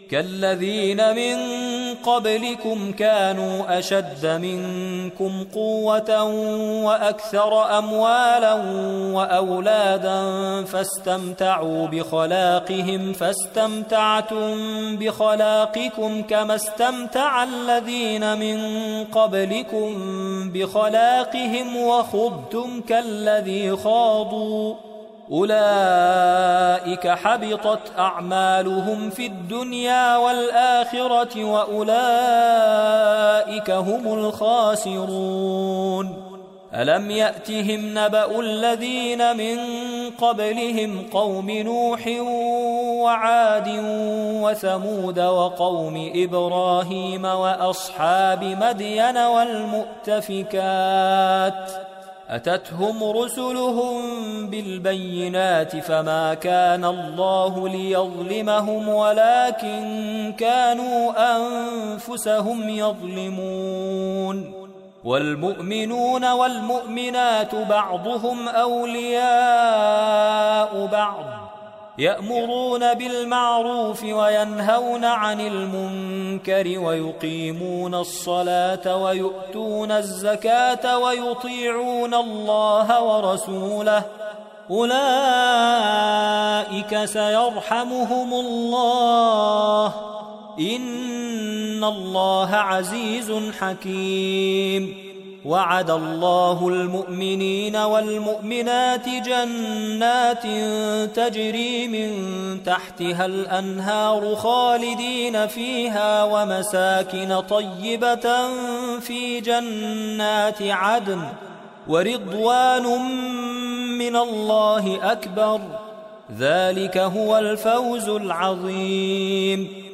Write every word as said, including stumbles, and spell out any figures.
كالذين من قبلكم كانوا أشد منكم قوة وأكثر أموالا وأولادا فاستمتعوا بخلاقهم فاستمتعتم بخلاقكم كما استمتع الذين من قبلكم بخلاقهم وخضتم كالذي خاضوا أولئك حبطت أعمالهم في الدنيا والآخرة وأولئك هم الخاسرون ألم يأتهم نبأ الذين من قبلهم قوم نوح وعاد وثمود وقوم إبراهيم وأصحاب مدين والمؤتفكات أتتهم رسلهم بالبينات فما كان الله ليظلمهم ولكن كانوا أنفسهم يظلمون والمؤمنون والمؤمنات بعضهم أولياء بعض يأمرون بالمعروف وينهون عن المنكر ويقيمون الصلاة ويؤتون الزكاة ويطيعون الله ورسوله أولئك سيرحمهم الله إن الله عزيز حكيم وعد الله المؤمنين والمؤمنات جنات تجري من تحتها الأنهار خالدين فيها ومساكن طيبة في جنات عدن ورضوان من الله أكبر ذلك هو الفوز العظيم